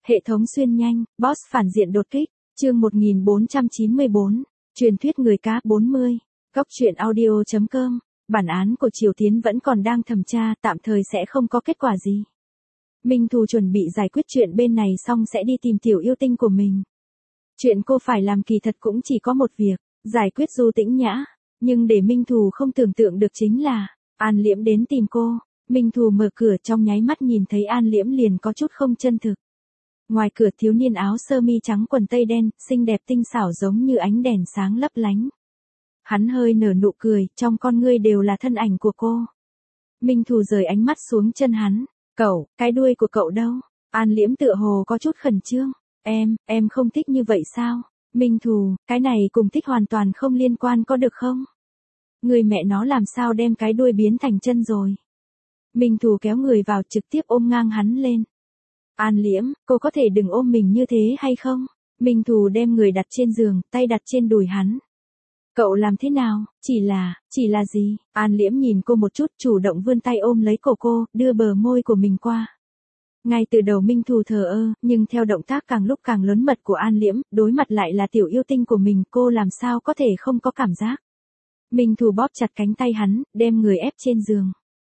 Hệ thống xuyên nhanh, boss phản diện đột kích, chương 1494, truyền thuyết người cá 40, góc truyện audio.com, bản án của Triều Tiến vẫn còn đang thẩm tra, tạm thời sẽ không có kết quả gì. Minh Thù chuẩn bị giải quyết chuyện bên này xong sẽ đi tìm tiểu yêu tinh của mình. Chuyện cô phải làm kỳ thật cũng chỉ có một việc, giải quyết Du Tĩnh Nhã, nhưng để Minh Thù không tưởng tượng được chính là, An Liễm đến tìm cô. Minh Thù mở cửa trong nháy mắt nhìn thấy An Liễm liền có chút không chân thực. Ngoài cửa thiếu niên áo sơ mi trắng quần tây đen, xinh đẹp tinh xảo giống như ánh đèn sáng lấp lánh. Hắn hơi nở nụ cười, trong con ngươi đều là thân ảnh của cô. Minh Thù rời ánh mắt xuống chân hắn. Cậu, cái đuôi của cậu đâu? An Liễm tựa hồ có chút khẩn trương. Em không thích như vậy sao? Minh Thù, cái này cùng thích hoàn toàn không liên quan có được không? Người mẹ nó làm sao đem cái đuôi biến thành chân rồi? Minh Thù kéo người vào trực tiếp ôm ngang hắn lên. An Liễm, cô có thể đừng ôm mình như thế hay không? Minh Thù đem người đặt trên giường, tay đặt trên đùi hắn. Cậu làm thế nào? Chỉ là gì? An Liễm nhìn cô một chút, chủ động vươn tay ôm lấy cổ cô, đưa bờ môi của mình qua. Ngay từ đầu Minh Thù thờ ơ, nhưng theo động tác càng lúc càng lớn mật của An Liễm, đối mặt lại là tiểu yêu tinh của mình, cô làm sao có thể không có cảm giác. Minh Thù bóp chặt cánh tay hắn, đem người ép trên giường.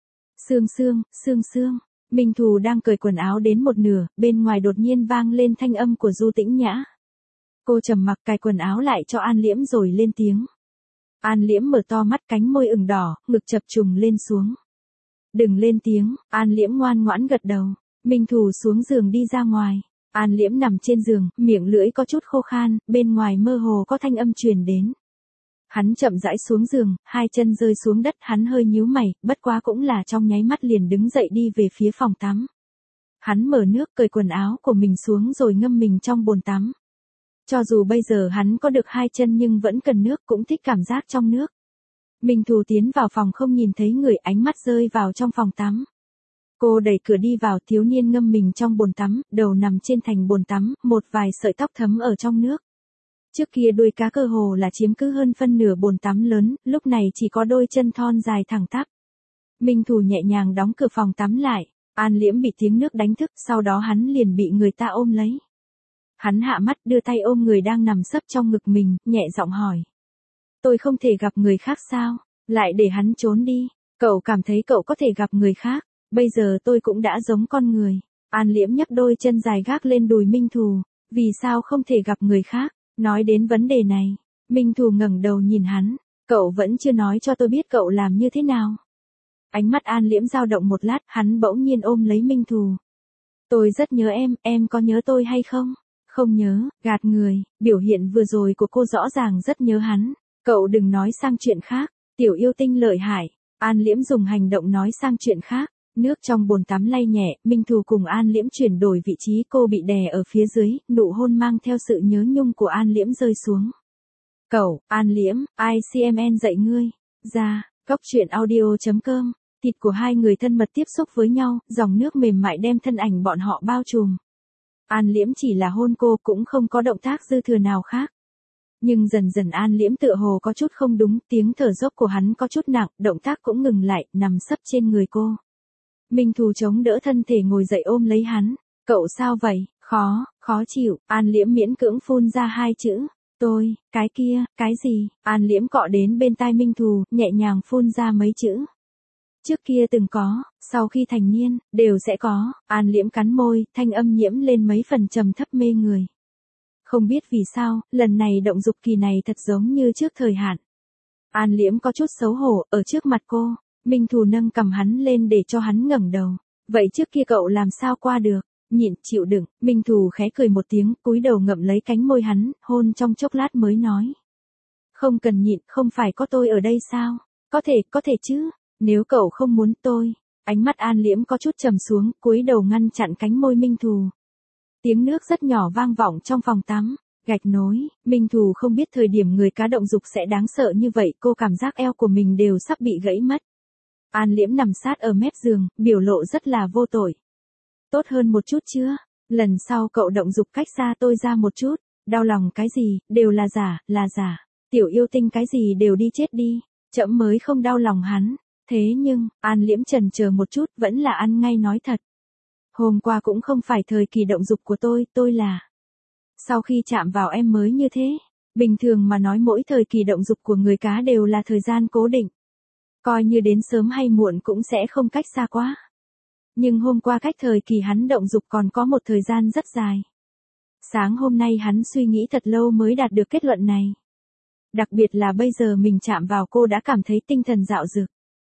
Sương. Minh Thù đang cởi quần áo đến một nửa, bên ngoài đột nhiên vang lên thanh âm của Du Tĩnh Nhã. Cô trầm mặc cài quần áo lại cho An Liễm rồi lên tiếng. An Liễm mở to mắt, cánh môi ửng đỏ, ngực chập trùng lên xuống. Đừng lên tiếng, An Liễm ngoan ngoãn gật đầu. Minh Thù xuống giường đi ra ngoài. An Liễm nằm trên giường, miệng lưỡi có chút khô khan, bên ngoài mơ hồ có thanh âm truyền đến. Hắn chậm rãi xuống giường, hai chân rơi xuống đất, hắn hơi nhíu mày, bất quá cũng là trong nháy mắt liền đứng dậy đi về phía phòng tắm. Hắn mở nước, cởi quần áo của mình xuống rồi ngâm mình trong bồn tắm. Cho dù bây giờ hắn có được hai chân nhưng vẫn cần nước, cũng thích cảm giác trong nước. Minh Thù tiến vào phòng không nhìn thấy người, ánh mắt rơi vào trong phòng tắm. Cô đẩy cửa đi vào, thiếu niên ngâm mình trong bồn tắm, đầu nằm trên thành bồn tắm, một vài sợi tóc thấm ở trong nước. Trước kia đuôi cá cơ hồ là chiếm cứ hơn phân nửa bồn tắm lớn, lúc này chỉ có đôi chân thon dài thẳng tắp. Minh Thù nhẹ nhàng đóng cửa phòng tắm lại, An Liễm bị tiếng nước đánh thức, sau đó hắn liền bị người ta ôm lấy. Hắn hạ mắt đưa tay ôm người đang nằm sấp trong ngực mình, nhẹ giọng hỏi. Tôi không thể gặp người khác sao? Lại để hắn trốn đi. Cậu cảm thấy cậu có thể gặp người khác. Bây giờ tôi cũng đã giống con người. An Liễm nhấc đôi chân dài gác lên đùi Minh Thù. Vì sao không thể gặp người khác? Nói đến vấn đề này, Minh Thù ngẩng đầu nhìn hắn. Cậu vẫn chưa nói cho tôi biết cậu làm như thế nào. Ánh mắt An Liễm dao động một lát, hắn bỗng nhiên ôm lấy Minh Thù. Tôi rất nhớ em có nhớ tôi hay không? Không nhớ, gạt người, biểu hiện vừa rồi của cô rõ ràng rất nhớ hắn. Cậu đừng nói sang chuyện khác, tiểu yêu tinh lợi hại. An Liễm dùng hành động nói sang chuyện khác. Nước trong bồn tắm lay nhẹ, Minh Thù cùng An Liễm chuyển đổi vị trí, cô bị đè ở phía dưới, nụ hôn mang theo sự nhớ nhung của An Liễm rơi xuống. Cậu, An Liễm, ICMN dạy ngươi. Ra, góc truyện audio.com, thịt của hai người thân mật tiếp xúc với nhau, dòng nước mềm mại đem thân ảnh bọn họ bao trùm. An Liễm chỉ là hôn cô, cũng không có động tác dư thừa nào khác. Nhưng dần dần An Liễm tựa hồ có chút không đúng, tiếng thở dốc của hắn có chút nặng, động tác cũng ngừng lại, nằm sấp trên người cô. Minh Thù chống đỡ thân thể ngồi dậy ôm lấy hắn. Cậu sao vậy? Khó chịu. An Liễm miễn cưỡng phun ra hai chữ. Tôi, cái kia, cái gì? An Liễm cọ đến bên tai Minh Thù, nhẹ nhàng phun ra mấy chữ. Trước kia từng có, sau khi thành niên, đều sẽ có. An Liễm cắn môi, thanh âm nhiễm lên mấy phần trầm thấp mê người. Không biết vì sao, lần này động dục kỳ này thật giống như trước thời hạn. An Liễm có chút xấu hổ, ở trước mặt cô. Minh Thù nâng cầm hắn lên để cho hắn ngẩng đầu. Vậy trước kia cậu làm sao qua được? Nhịn, chịu đựng. Minh Thù khẽ cười một tiếng, cúi đầu ngậm lấy cánh môi hắn, hôn trong chốc lát mới nói. Không cần nhịn, không phải có tôi ở đây sao? Có thể chứ. Nếu cậu không muốn tôi. Ánh mắt An Liễm có chút trầm xuống, cúi đầu ngăn chặn cánh môi Minh Thù. Tiếng nước rất nhỏ vang vọng trong phòng tắm. Gạch nối, Minh Thù không biết thời điểm người cá động dục sẽ đáng sợ như vậy, cô cảm giác eo của mình đều sắp bị gãy mất. An Liễm nằm sát ở mép giường, biểu lộ rất là vô tội. Tốt hơn một chút chưa? Lần sau cậu động dục cách xa tôi ra một chút. Đau lòng cái gì, đều là giả. Tiểu yêu tinh cái gì đều đi chết đi. Trẫm mới không đau lòng hắn. Thế nhưng, An Liễm chần chờ một chút, vẫn là ăn ngay nói thật. Hôm qua cũng không phải thời kỳ động dục của tôi là. Sau khi chạm vào em mới như thế. Bình thường mà nói mỗi thời kỳ động dục của người cá đều là thời gian cố định. Coi như đến sớm hay muộn cũng sẽ không cách xa quá. Nhưng hôm qua cách thời kỳ hắn động dục còn có một thời gian rất dài. Sáng hôm nay hắn suy nghĩ thật lâu mới đạt được kết luận này. Đặc biệt là bây giờ mình chạm vào cô đã cảm thấy tinh thần dạo dực.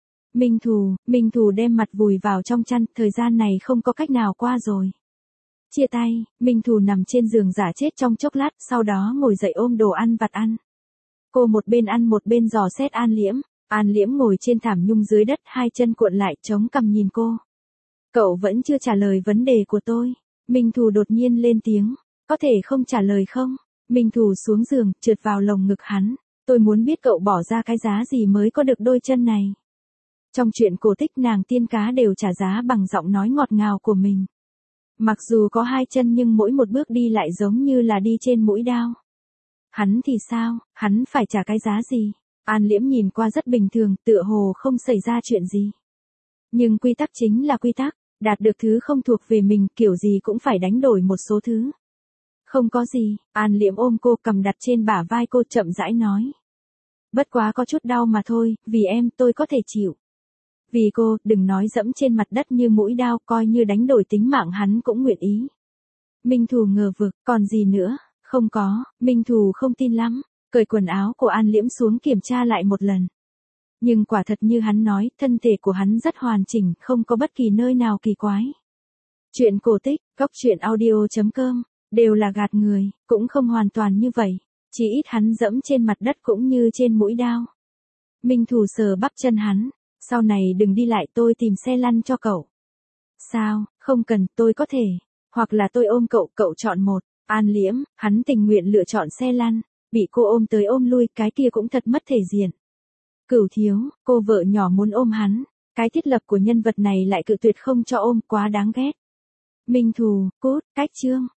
Minh Thù đem mặt vùi vào trong chăn, thời gian này không có cách nào qua rồi. Chia tay, Minh Thù nằm trên giường giả chết trong chốc lát, sau đó ngồi dậy ôm đồ ăn vặt ăn. Cô một bên ăn một bên dò xét An Liễm ngồi trên thảm nhung dưới đất, hai chân cuộn lại chống cằm nhìn cô. Cậu vẫn chưa trả lời vấn đề của tôi. Minh Thù đột nhiên lên tiếng, có thể không trả lời không? Minh Thù xuống giường, trượt vào lồng ngực hắn. Tôi muốn biết cậu bỏ ra cái giá gì mới có được đôi chân này. Trong chuyện cổ tích nàng tiên cá đều trả giá bằng giọng nói ngọt ngào của mình. Mặc dù có hai chân nhưng mỗi một bước đi lại giống như là đi trên mũi đao. Hắn thì sao, hắn phải trả cái giá gì? An Liễm nhìn qua rất bình thường, tựa hồ không xảy ra chuyện gì. Nhưng quy tắc chính là quy tắc, đạt được thứ không thuộc về mình kiểu gì cũng phải đánh đổi một số thứ. Không có gì, An Liễm ôm cô cầm đặt trên bả vai cô chậm rãi nói. Bất quá có chút đau mà thôi, vì em tôi có thể chịu. Vì cô, đừng nói dẫm trên mặt đất như mũi đao, coi như đánh đổi tính mạng hắn cũng nguyện ý. Minh Thù ngờ vực, còn gì nữa, không có, Minh Thù không tin lắm, cởi quần áo của An Liễm xuống kiểm tra lại một lần. Nhưng quả thật như hắn nói, thân thể của hắn rất hoàn chỉnh, không có bất kỳ nơi nào kỳ quái. Chuyện cổ tích, góc audio.com, đều là gạt người, cũng không hoàn toàn như vậy, chỉ ít hắn dẫm trên mặt đất cũng như trên mũi đao. Minh Thù sờ bắp chân hắn. Sau này đừng đi lại, tôi tìm xe lăn cho cậu. Sao, không cần, tôi có thể. Hoặc là tôi ôm cậu, cậu chọn một. An Liễm, hắn tình nguyện lựa chọn xe lăn. Bị cô ôm tới ôm lui, cái kia cũng thật mất thể diện. Cửu Thiếu, cô vợ nhỏ muốn ôm hắn. Cái thiết lập của nhân vật này lại cự tuyệt không cho ôm, quá đáng ghét. Minh Thù, cút, cách chương.